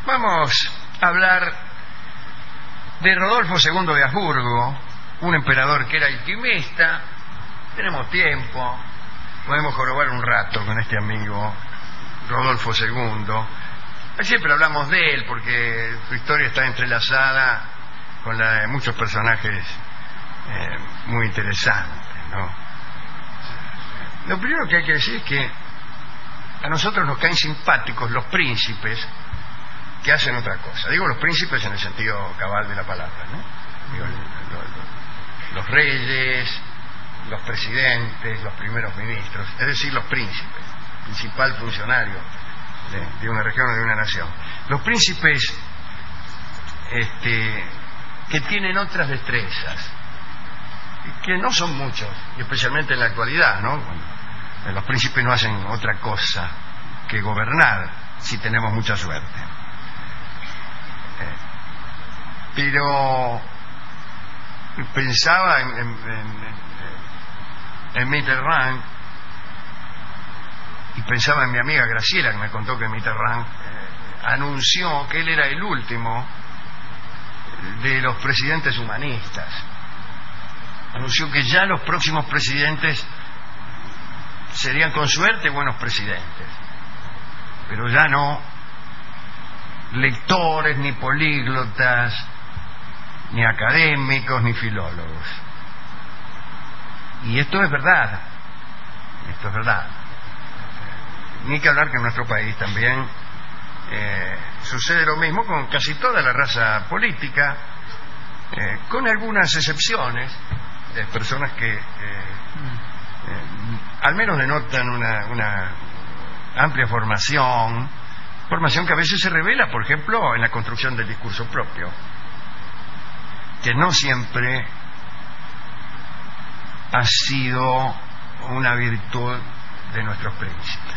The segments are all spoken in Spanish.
Vamos a hablar de Rodolfo II de Habsburgo, un emperador que era alquimista. Tenemos tiempo, podemos jorobar un rato con este amigo Rodolfo II. Siempre hablamos de él porque su historia está entrelazada con la de muchos personajes muy interesantes, ¿no? Lo primero que hay que decir es que a nosotros nos caen simpáticos los príncipes que hacen otra cosa. Digo los príncipes en el sentido cabal de la palabra, ¿no? Digo, los reyes, los presidentes, los primeros ministros, es decir, los príncipes, principal funcionario de una región o de una nación. Los príncipes que tienen otras destrezas, que no son muchos, y especialmente en la actualidad, ¿no? Los príncipes no hacen otra cosa que gobernar, si tenemos mucha suerte. Pero pensaba en Mitterrand, y pensaba en mi amiga Graciela, que me contó que Mitterrand anunció que él era el último de los presidentes humanistas. Anunció que ya los próximos presidentes serían con suerte buenos presidentes, pero ya no lectores, ni políglotas, ni académicos, ni filólogos. Y esto es verdad, esto es verdad. Ni que hablar que en nuestro país también sucede lo mismo con casi toda la raza política, con algunas excepciones de personas que al menos denotan una amplia formación que a veces se revela, por ejemplo, en la construcción del discurso propio, que no siempre ha sido una virtud de nuestros príncipes.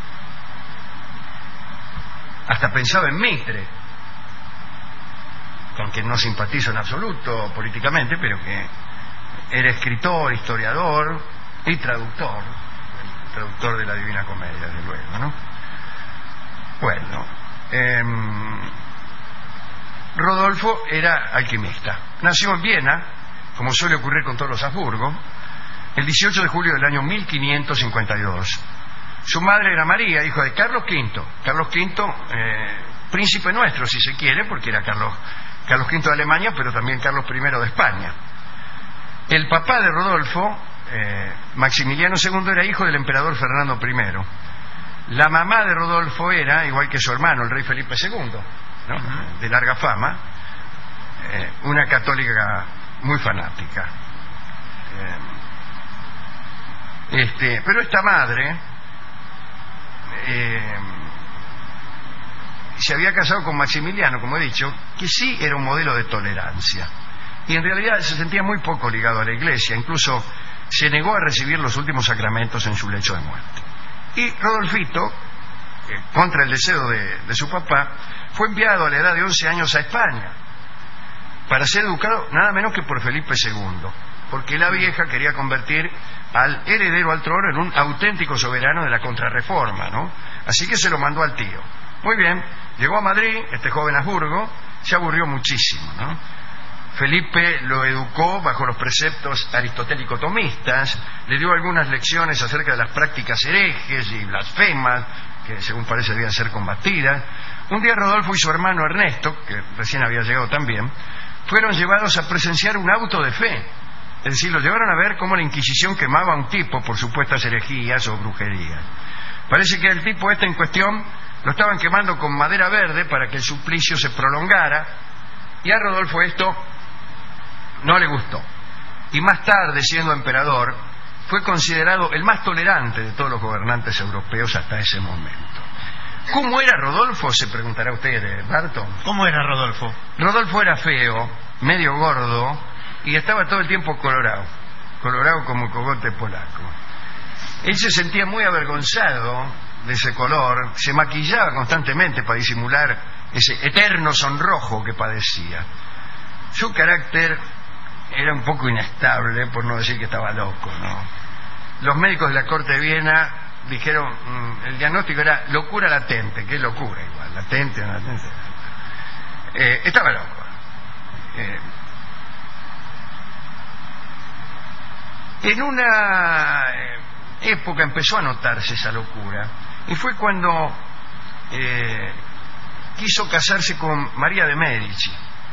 Hasta pensaba en Mitre, con quien no simpatizo en absoluto políticamente, pero que era escritor, historiador y traductor de la Divina Comedia, desde luego, ¿no? Bueno, Rodolfo era alquimista. Nació en Viena, como suele ocurrir con todos los Habsburgo, el 18 de julio del año 1552. Su madre era María, hija de Carlos V. Carlos V, príncipe nuestro, si se quiere, porque era Carlos V de Alemania, pero también Carlos I de España. El papá de Rodolfo, Maximiliano II, era hijo del emperador Fernando I. La mamá de Rodolfo era, igual que su hermano, el rey Felipe II, ¿no? De larga fama, una católica muy fanática. Pero esta madre se había casado con Maximiliano, como he dicho, que sí era un modelo de tolerancia, y en realidad se sentía muy poco ligado a la Iglesia. Incluso se negó a recibir los últimos sacramentos en su lecho de muerte. Y Rodolfito, contra el deseo de su papá, fue enviado a la edad de 11 años a España para ser educado nada menos que por Felipe II, porque la vieja quería convertir al heredero al trono en un auténtico soberano de la Contrarreforma, ¿no? Así que se lo mandó al tío. Muy bien, llegó a Madrid, este joven Habsburgo, se aburrió muchísimo, ¿no? Felipe lo educó bajo los preceptos aristotélico-tomistas, le dio algunas lecciones acerca de las prácticas herejes y blasfemas, que según parece debían ser combatidas. Un día Rodolfo y su hermano Ernesto, que recién había llegado también, fueron llevados a presenciar un auto de fe. Es decir, los llevaron a ver cómo la Inquisición quemaba a un tipo por supuestas herejías o brujerías. Parece que el tipo en cuestión lo estaban quemando con madera verde para que el suplicio se prolongara, y a Rodolfo esto no le gustó. Y más tarde, siendo emperador, fue considerado el más tolerante de todos los gobernantes europeos hasta ese momento. ¿Cómo era Rodolfo? Se preguntará usted, Barton. ¿Cómo era Rodolfo? Rodolfo era feo, medio gordo, y estaba todo el tiempo colorado como cogote polaco. Él se sentía muy avergonzado de ese color, se maquillaba constantemente para disimular ese eterno sonrojo que padecía. Su carácter era un poco inestable, por no decir que estaba loco, ¿no? Los médicos de la corte de Viena dijeron, el diagnóstico era locura latente. ¿Qué locura igual? Latente, no latente. Estaba loco. En una época empezó a notarse esa locura, y fue cuando quiso casarse con María de Medici.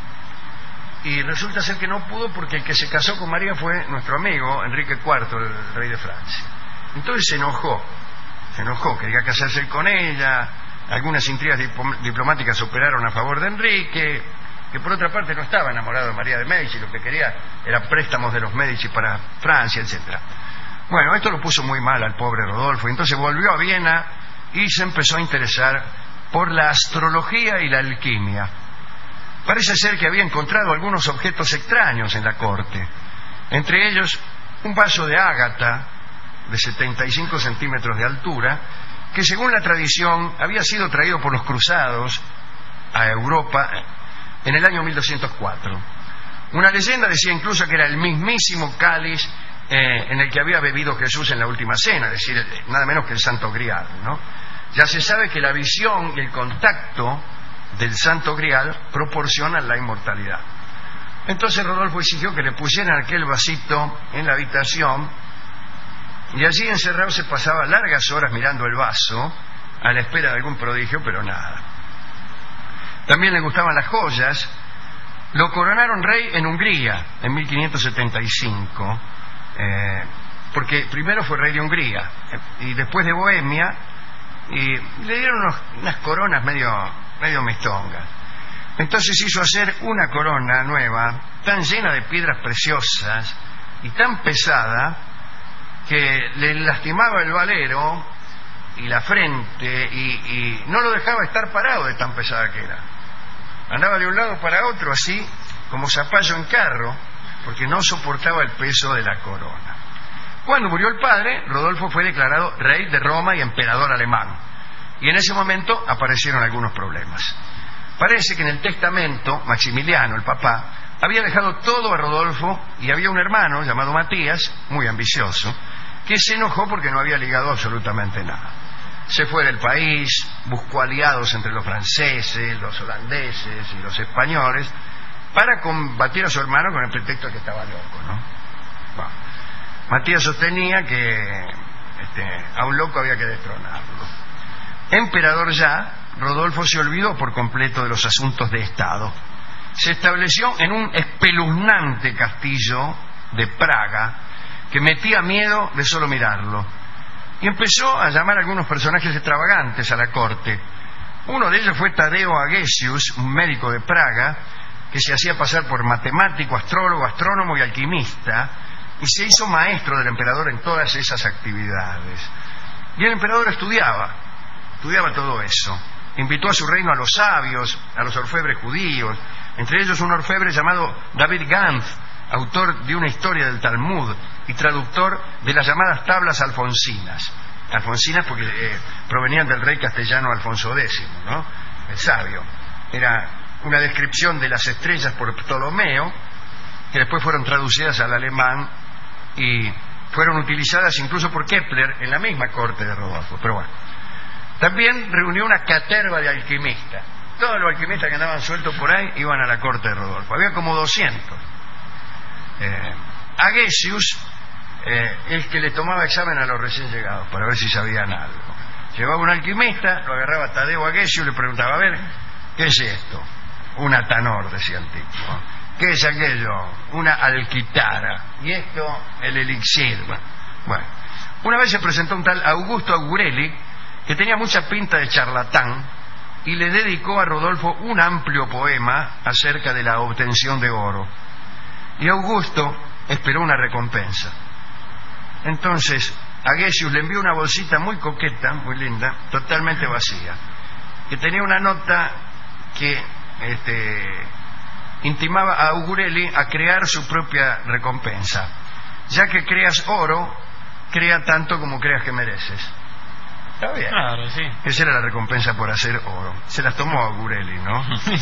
Y resulta ser que no pudo, porque el que se casó con María fue nuestro amigo Enrique IV, el rey de Francia. Entonces se enojó, quería casarse con ella. Algunas intrigas diplomáticas operaron a favor de Enrique, que por otra parte no estaba enamorado de María de Medici, lo que quería era préstamos de los Medici para Francia, etcétera. Bueno, esto lo puso muy mal al pobre Rodolfo, y entonces volvió a Viena y se empezó a interesar por la astrología y la alquimia. Parece ser que había encontrado algunos objetos extraños en la corte, entre ellos un vaso de ágata de 75 centímetros de altura, que según la tradición había sido traído por los cruzados a Europa en el año 1204. Una leyenda decía incluso que era el mismísimo cáliz en el que había bebido Jesús en la última cena, es decir, nada menos que el Santo Grial, ¿no? Ya se sabe que la visión y el contacto del Santo Grial proporcionan la inmortalidad. Entonces Rodolfo exigió que le pusieran aquel vasito en la habitación, y allí encerrado se pasaba largas horas mirando el vaso a la espera de algún prodigio, pero nada. También le gustaban las joyas. Lo coronaron rey en Hungría en 1575, porque primero fue rey de Hungría y después de Bohemia, y le dieron unas coronas medio mistongas. Entonces hizo hacer una corona nueva, tan llena de piedras preciosas y tan pesada que le lastimaba el valero y la frente, y no lo dejaba estar parado de tan pesada que era. Andaba de un lado para otro así como zapallo en carro, porque no soportaba el peso de la corona. Cuando murió el padre, Rodolfo fue declarado rey de Roma y emperador alemán, y en ese momento aparecieron algunos problemas. Parece que en el testamento Maximiliano, el papá, había dejado todo a Rodolfo, y había un hermano llamado Matías, muy ambicioso, que se enojó porque no había ligado absolutamente nada. Se fue del país, buscó aliados entre los franceses, los holandeses y los españoles para combatir a su hermano con el pretexto de que estaba loco, ¿no? Bueno, Matías sostenía que a un loco había que destronarlo. Emperador ya, Rodolfo se olvidó por completo de los asuntos de Estado. Se estableció en un espeluznante castillo de Praga que metía miedo de solo mirarlo, y empezó a llamar a algunos personajes extravagantes a la corte. Uno de ellos fue Tadeo Agesius, un médico de Praga que se hacía pasar por matemático, astrólogo, astrónomo y alquimista, y se hizo maestro del emperador en todas esas actividades. Y el emperador estudiaba todo eso. Invitó a su reino a los sabios, a los orfebres judíos, entre ellos un orfebre llamado David Gantz, autor de una historia del Talmud y traductor de las llamadas tablas alfonsinas. Alfonsinas porque provenían del rey castellano Alfonso X, ¿no? El sabio. Era una descripción de las estrellas por Ptolomeo, que después fueron traducidas al alemán y fueron utilizadas incluso por Kepler en la misma corte de Rodolfo. Pero bueno, también reunió una caterva de alquimistas. Todos los alquimistas que andaban sueltos por ahí iban a la corte de Rodolfo. Había como 200. Agesius es que le tomaba examen a los recién llegados para ver si sabían algo. Llevaba un alquimista, lo agarraba Tadeo Agesius y le preguntaba: a ver, ¿qué es esto? Una tanor, decía el tipo. ¿Qué es aquello? Una alquitara. Y esto, el elixir. Bueno, una vez se presentó un tal Augusto Augurelli, que tenía mucha pinta de charlatán, y le dedicó a Rodolfo un amplio poema acerca de la obtención de oro. Y Augusto esperó una recompensa. Entonces Agesius le envió una bolsita muy coqueta, muy linda, totalmente vacía, que tenía una nota que intimaba a Augurelli a crear su propia recompensa. Ya que creas oro, crea tanto como creas que mereces. Está bien. Claro, sí. Esa era la recompensa por hacer oro. Se las tomó Augurelli, ¿no?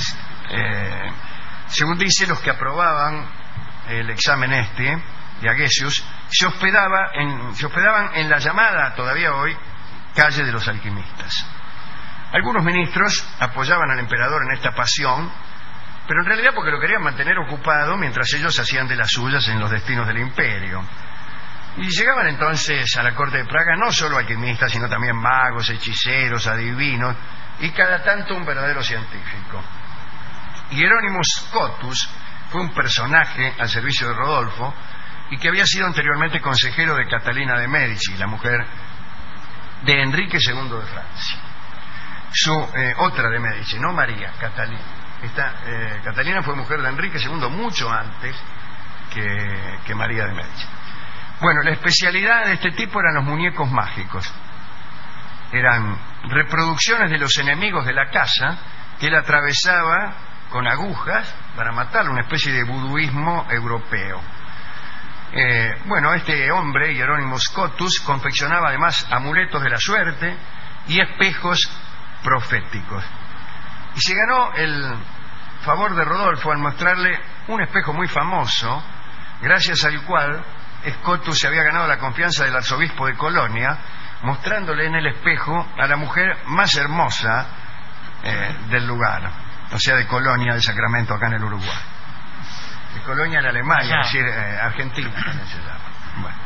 Según dice, los que aprobaban el examen de Agesius se hospedaban en la llamada, todavía hoy, calle de los alquimistas. Algunos ministros apoyaban al emperador en esta pasión pero en realidad porque lo querían mantener ocupado mientras ellos hacían de las suyas en los destinos del imperio. Y llegaban entonces a la corte de Praga no solo alquimistas, sino también magos, hechiceros, adivinos, y cada tanto un verdadero científico. Hieronymus Scotus fue un personaje al servicio de Rodolfo y que había sido anteriormente consejero de Catalina de Medici, la mujer de Enrique II de Francia. Otra de Medici, no María, Catalina. Catalina fue mujer de Enrique II mucho antes que María de Medici. Bueno, la especialidad de este tipo eran los muñecos mágicos. Eran reproducciones de los enemigos de la casa que él atravesaba con agujas para matarlo, una especie de vuduismo europeo. Este hombre, Hieronymus Scotus, confeccionaba además amuletos de la suerte y espejos proféticos. Y se ganó el favor de Rodolfo al mostrarle un espejo muy famoso, gracias al cual Scotus se había ganado la confianza del arzobispo de Colonia, mostrándole en el espejo a la mujer más hermosa del lugar, o sea, de Colonia, de Sacramento, acá en el Uruguay. De Colonia en Alemania, es decir, Argentina también se llama.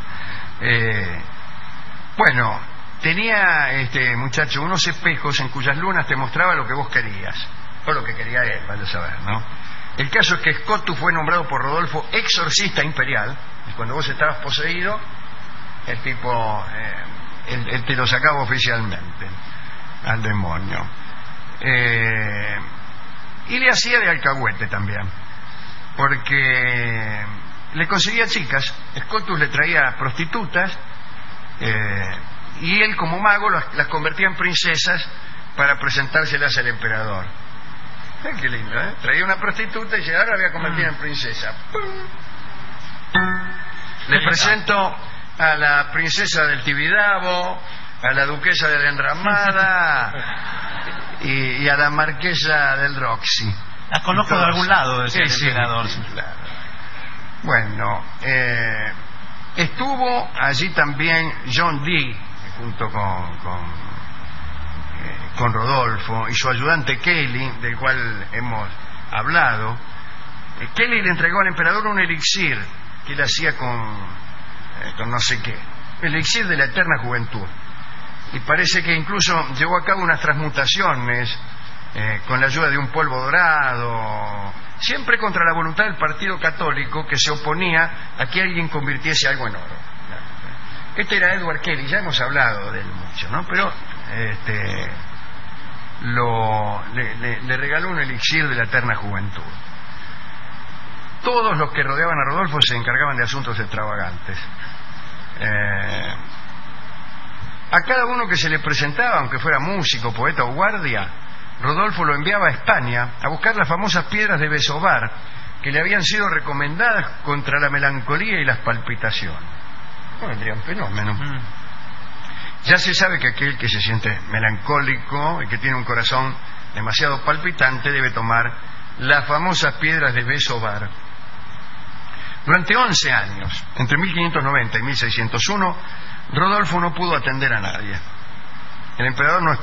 Bueno, tenía este muchacho unos espejos en cuyas lunas te mostraba lo que vos querías, o lo que quería él, vaya a saber, ¿no? El caso es que Scotus fue nombrado por Rodolfo exorcista imperial, y cuando vos estabas poseído, el tipo él te lo sacaba oficialmente al demonio. Y le hacía de alcahuete también, porque le conseguía chicas. Scotus le traía prostitutas y él, como mago, las convertía en princesas para presentárselas al emperador. Qué lindo, ¿eh? Traía una prostituta y ahora la voy a convertir en princesa. Le presento a la princesa del Tibidabo, a la duquesa de la Enramada y a la marquesa del Roxy. Las conozco de algún lado, decía el emperador. Sí, claro. Bueno, estuvo allí también John Dee, junto con Rodolfo, y su ayudante Kelly, del cual hemos hablado. Kelly le entregó al emperador un elixir que él hacía con no sé qué, el elixir de la eterna juventud, y parece que incluso llevó a cabo unas transmutaciones con la ayuda de un polvo dorado, siempre contra la voluntad del partido católico, que se oponía a que alguien convirtiese algo en oro. Este era Edward Kelly, ya hemos hablado de él mucho, ¿no? Pero le regaló un elixir de la eterna juventud. Todos los que rodeaban a Rodolfo se encargaban de asuntos extravagantes. A cada uno que se le presentaba, aunque fuera músico, poeta o guardia, Rodolfo lo enviaba a España a buscar las famosas piedras de Besobar, que le habían sido recomendadas contra la melancolía y las palpitaciones. No vendría un fenómeno. Ya se sabe que aquel que se siente melancólico y que tiene un corazón demasiado palpitante debe tomar las famosas piedras de Besobar. Durante 11 años, entre 1590 y 1601, Rodolfo no pudo atender a nadie. El emperador no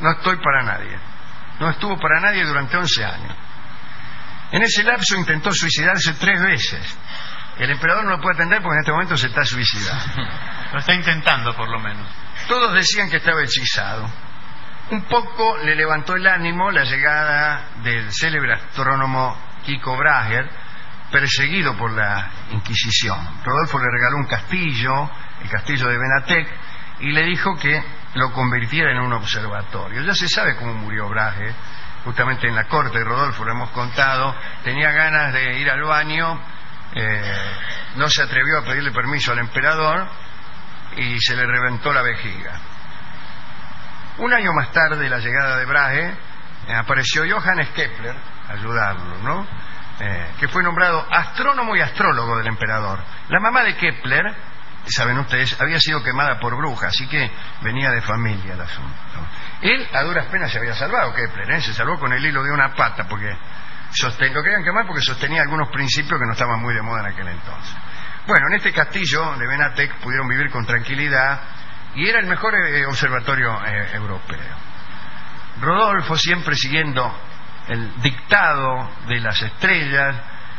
estuvo para nadie durante 11 años. En ese lapso intentó suicidarse 3 veces. El emperador no lo puede atender porque en este momento se está suicidando. Lo está intentando, por lo menos. Todos decían que estaba hechizado. Un poco le levantó el ánimo la llegada del célebre astrónomo Tycho Brahe, perseguido por la Inquisición. Rodolfo le regaló un castillo, el castillo de Benatec, y le dijo que lo convirtiera en un observatorio. Ya se sabe cómo murió Brahe, justamente en la corte de Rodolfo, lo hemos contado. Tenía ganas de ir al baño, no se atrevió a pedirle permiso al emperador y se le reventó la vejiga. Un año más tarde de la llegada de Brahe, apareció Johannes Kepler a ayudarlo, ¿no? Que fue nombrado astrónomo y astrólogo del emperador. La mamá de Kepler, saben ustedes, había sido quemada por bruja, así que venía de familia el asunto. Él a duras penas se había salvado, Kepler, se salvó con el hilo de una pata, porque lo querían quemar porque sostenía algunos principios que no estaban muy de moda en aquel entonces. Bueno, en este castillo de Benatec pudieron vivir con tranquilidad y era el mejor observatorio europeo. Rodolfo, siempre siguiendo el dictado de las estrellas,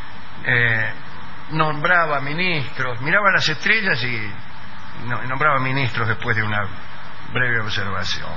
nombraba ministros, miraba las estrellas y nombraba ministros después de una breve observación.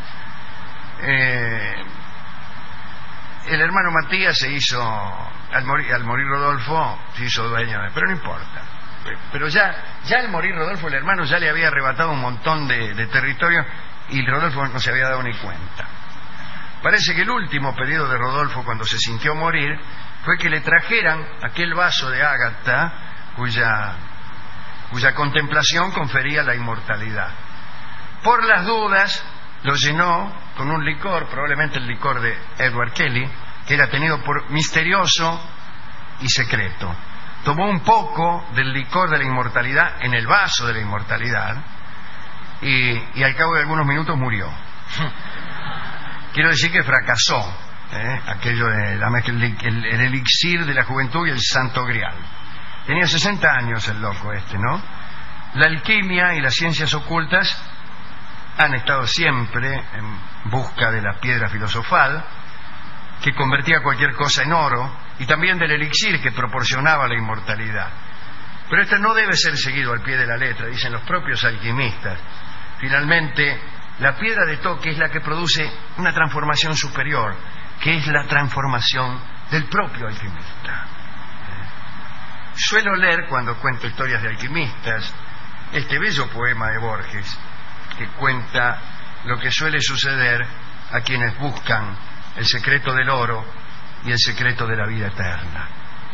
El hermano Matías se hizo, al morir Rodolfo, se hizo dueño pero no importa. Pero ya al morir Rodolfo, el hermano ya le había arrebatado un montón de territorio y Rodolfo no se había dado ni cuenta. Parece que el último pedido de Rodolfo, cuando se sintió morir, fue que le trajeran aquel vaso de ágata cuya contemplación confería la inmortalidad. Por las dudas, lo llenó con un licor, probablemente el licor de Edward Kelly, que era tenido por misterioso y secreto. Tomó un poco del licor de la inmortalidad en el vaso de la inmortalidad y al cabo de algunos minutos murió. Quiero decir que fracasó aquello de el elixir de la juventud y el santo grial. Tenía 60 años el loco ¿no? La alquimia y las ciencias ocultas han estado siempre en busca de la piedra filosofal que convertía cualquier cosa en oro, y también del elixir que proporcionaba la inmortalidad. Pero esto no debe ser seguido al pie de la letra, dicen los propios alquimistas. Finalmente, la piedra de toque es la que produce una transformación superior, que es la transformación del propio alquimista. Suelo leer, cuando cuento historias de alquimistas, este bello poema de Borges, que cuenta lo que suele suceder a quienes buscan el secreto del oro y el secreto de la vida eterna.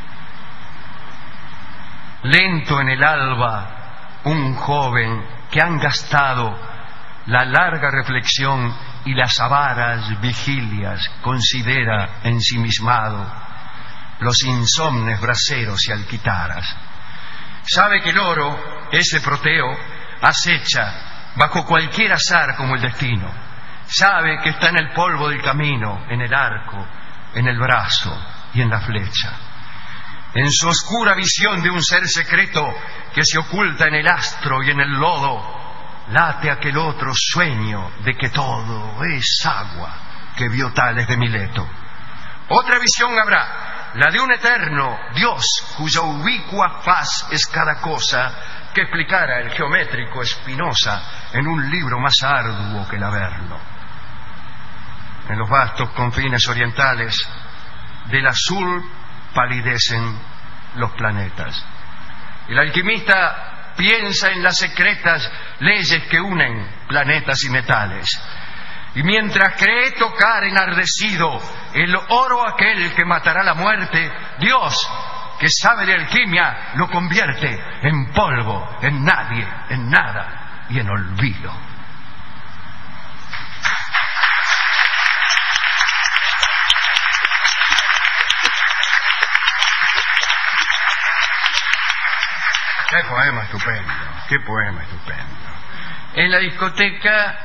Lento en el alba, un joven que han gastado la larga reflexión y las avaras vigilias considera ensimismado los insomnes braseros y alquitaras. Sabe que el oro, ese Proteo, acecha bajo cualquier azar como el destino. Sabe que está en el polvo del camino, en el arco, en el brazo y en la flecha. En su oscura visión de un ser secreto que se oculta en el astro y en el lodo, late aquel otro sueño de que todo es agua que vio Tales de Mileto. Otra visión habrá, la de un eterno Dios cuya ubicua faz es cada cosa, que explicara el geométrico Spinoza en un libro más arduo que el Averno. En los vastos confines orientales del azul palidecen los planetas. El alquimista piensa en las secretas leyes que unen planetas y metales. Y mientras cree tocar enardecido el oro aquel que matará la muerte, Dios, que sabe de alquimia, lo convierte en polvo, en nadie, en nada y en olvido. Qué poema estupendo, qué poema estupendo. En la discoteca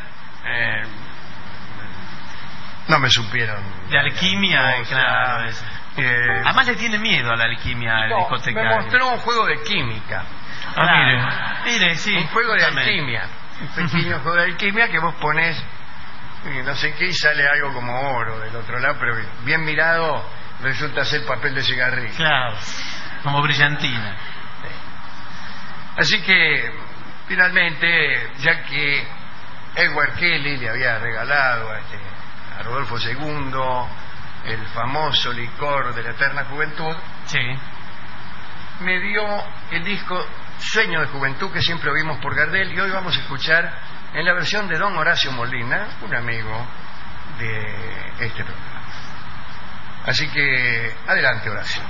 no me supieron. De alquimia, claro. Además le tiene miedo a la alquimia el discotecario. Me mostró un juego de química. Mire, sí. Un juego de alquimia. Un pequeño juego de alquimia que vos pones no sé qué y sale algo como oro del otro lado, pero bien mirado resulta ser papel de cigarrillo. Claro, como brillantina. Así que, finalmente, ya que Edward Kelly le había regalado a Rodolfo II el famoso licor de la eterna juventud, sí, me dio el disco Sueño de Juventud, que siempre oímos por Gardel, y hoy vamos a escuchar en la versión de don Horacio Molina, un amigo de este programa. Así que, adelante, Horacio.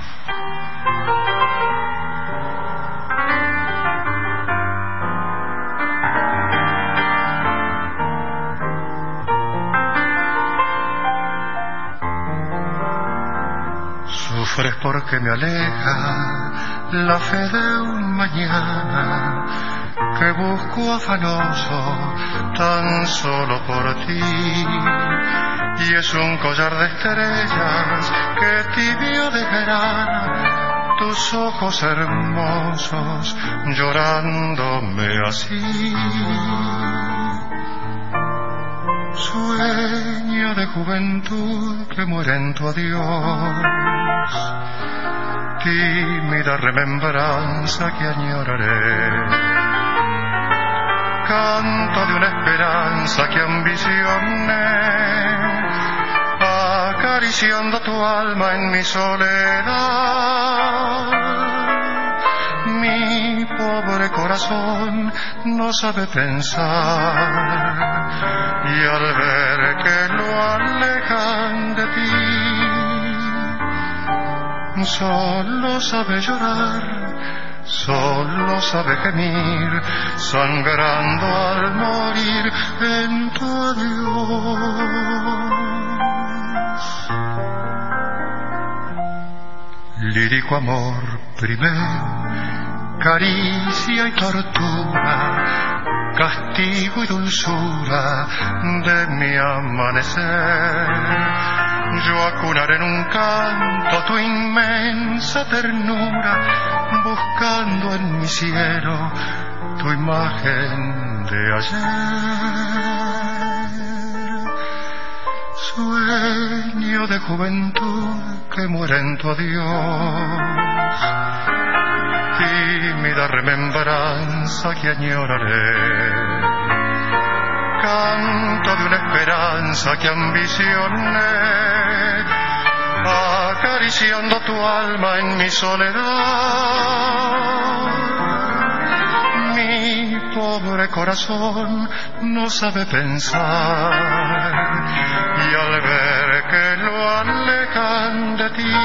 Sufres porque me aleja la fe de un mañana que busco afanoso tan solo por ti. Y es un collar de estrellas que tibio dejará tus ojos hermosos llorándome así. Sueño Sueño de juventud que muere en tu adiós, tímida remembranza que añoraré, canto de una esperanza que ambicioné, acariciando tu alma en mi soledad. Mi pobre corazón no sabe pensar, y al ver que lo alejan de ti, solo sabe llorar, solo sabe gemir, sangrando al morir en tu adiós. Lírico amor primer, caricia y tortura, castigo y dulzura de mi amanecer. Yo acunaré en un canto tu inmensa ternura, buscando en mi cielo tu imagen de ayer. Sueño de juventud que muere en tu adiós, tímida remembranza que añoraré, canto de una esperanza que ambicioné, acariciando tu alma en mi soledad. Mi pobre corazón no sabe pensar, y al ver que lo alejan de ti,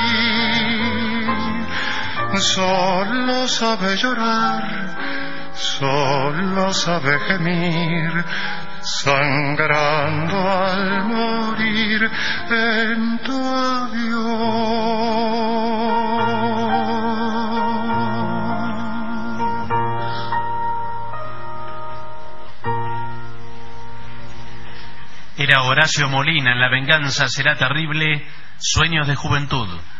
solo sabe llorar, solo sabe gemir, sangrando al morir en tu adiós. Era Horacio Molina en La venganza será terrible, Sueños de juventud.